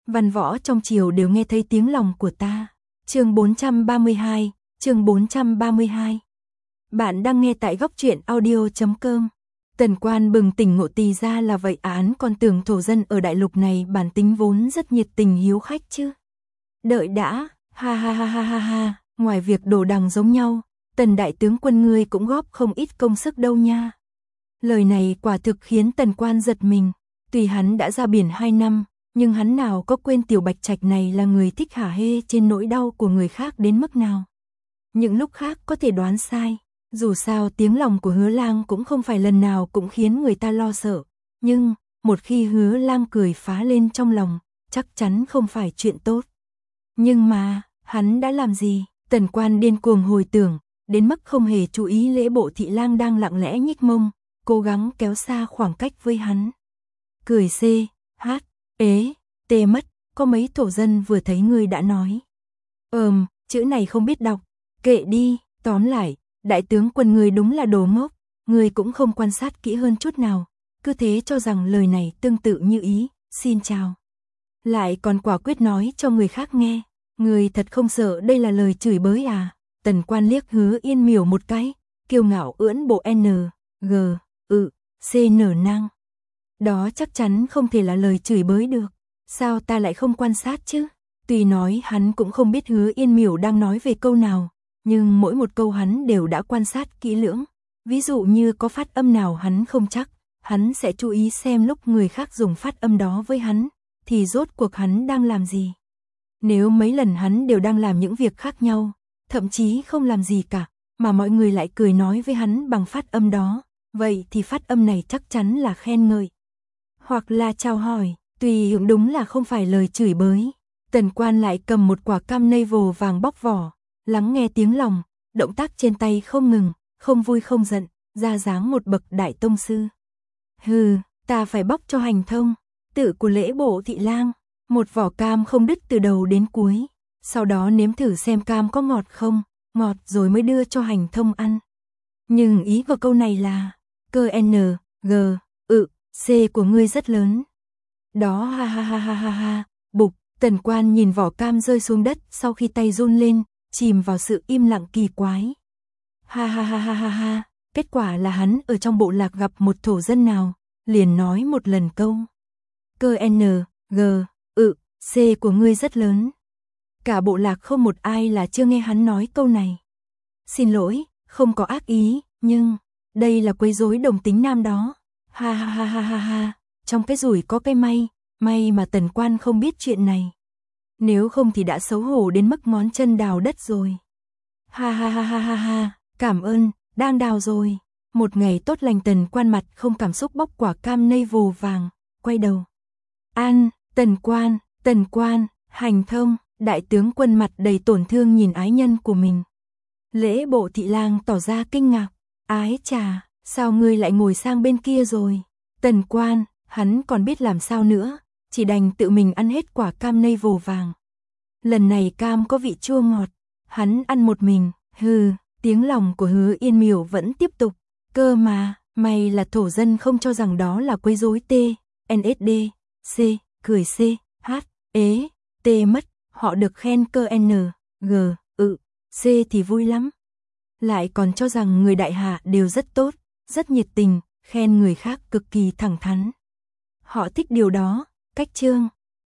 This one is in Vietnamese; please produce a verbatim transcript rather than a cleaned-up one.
Văn võ trong triều đều nghe thấy tiếng lòng của ta. Chương bốn trăm ba mươi hai, chương bốn trăm ba mươi hai. Bạn đang nghe tại góc truyện audio chấm com. Tần Quan bừng tỉnh ngộ thì ra là vậy, án còn tưởng thổ dân ở đại lục này bản tính vốn rất nhiệt tình hiếu khách chứ. Đợi đã, ha ha ha ha ha ha, ngoài việc đồ đằng giống nhau, Tần đại tướng quân ngươi cũng góp không ít công sức đâu nha. Lời này quả thực khiến Tần Quan giật mình, tuy hắn đã ra biển hai năm, nhưng hắn nào có quên tiểu bạch trạch này là người thích hả hê trên nỗi đau của người khác đến mức nào. Những lúc khác có thể đoán sai, dù sao tiếng lòng của Hứa Lang cũng không phải lần nào cũng khiến người ta lo sợ, nhưng một khi Hứa Lang cười phá lên trong lòng, chắc chắn không phải chuyện tốt. Nhưng mà, hắn đã làm gì? Tần Quan điên cuồng hồi tưởng, đến mức không hề chú ý Lễ Bộ Thị Lang đang lặng lẽ nhích mông, cố gắng kéo xa khoảng cách với hắn. Cười xê, hát, ế, tê mất, có mấy thổ dân vừa thấy ngươi đã nói. Ờm, chữ này không biết đọc, kệ đi, tóm lại, đại tướng quân ngươi đúng là đồ ngốc, ngươi cũng không quan sát kỹ hơn chút nào, cứ thế cho rằng lời này tương tự như ý, xin chào. Lại còn quả quyết nói cho người khác nghe, ngươi thật không sợ đây là lời chửi bới à? Tần Quan liếc Hứa Yên Miểu một cái, kiêu ngạo ưỡn bộ N, G, ự, C nở nang. Đó chắc chắn không thể là lời chửi bới được, sao ta lại không quan sát chứ? Tuy nói hắn cũng không biết Hứa Yên Miểu đang nói về câu nào, nhưng mỗi một câu hắn đều đã quan sát kỹ lưỡng. Ví dụ như có phát âm nào hắn không chắc, hắn sẽ chú ý xem lúc người khác dùng phát âm đó với hắn, thì rốt cuộc hắn đang làm gì. Nếu mấy lần hắn đều đang làm những việc khác nhau, thậm chí không làm gì cả, mà mọi người lại cười nói với hắn bằng phát âm đó, vậy thì phát âm này chắc chắn là khen ngợi, hoặc là chào hỏi, tùy hưởng đúng là không phải lời chửi bới. Tần Quan lại cầm một quả cam nây vồ vàng bóc vỏ, lắng nghe tiếng lòng, động tác trên tay không ngừng, không vui không giận, ra dáng một bậc đại tông sư. Hừ, ta phải bóc cho hành thông, tự của Lễ Bộ Thị Lang, một vỏ cam không đứt từ đầu đến cuối, sau đó nếm thử xem cam có ngọt không, ngọt rồi mới đưa cho hành thông ăn. Nhưng ý của câu này là, cơ N, G, ự, C của ngươi rất lớn. Đó ha ha ha ha ha ha, bục, Tần Quan nhìn vỏ cam rơi xuống đất sau khi tay run lên, chìm vào sự im lặng kỳ quái. Ha ha ha ha ha ha, kết quả là hắn ở trong bộ lạc gặp một thổ dân nào, liền nói một lần câu. Cơ N, G, ự, C của ngươi rất lớn. Cả bộ lạc không một ai là chưa nghe hắn nói câu này. Xin lỗi, không có ác ý, nhưng đây là quấy rối đồng tính nam đó. Ha ha ha ha ha ha, trong cái rủi có cái may, may mà Tần Quan không biết chuyện này. Nếu không thì đã xấu hổ đến mức ngón chân đào đất rồi. Ha ha ha ha ha ha, cảm ơn, đang đào rồi. Một ngày tốt lành, Tần Quan mặt không cảm xúc bóc quả cam nây vồ vàng, quay đầu. An, Tần Quan, Tần Quan, hành thông, đại tướng quân mặt đầy tổn thương nhìn ái nhân của mình. Lễ Bộ Thị Lang tỏ ra kinh ngạc, ái chà, sao ngươi lại ngồi sang bên kia rồi? Tần Quan, hắn còn biết làm sao nữa, chỉ đành tự mình ăn hết quả cam nây vồ vàng. Lần này cam có vị chua ngọt, hắn ăn một mình, hừ, tiếng lòng của Hứa Yên Miểu vẫn tiếp tục, cơ mà, mày là thổ dân không cho rằng đó là quấy rối T, N S D, C, cười C, H, ế, T mất, họ được khen cơ N, G, ự, C thì vui lắm. Lại còn cho rằng người đại hạ đều rất tốt, rất nhiệt tình, khen người khác cực kỳ thẳng thắn. Họ thích điều đó, cách chương.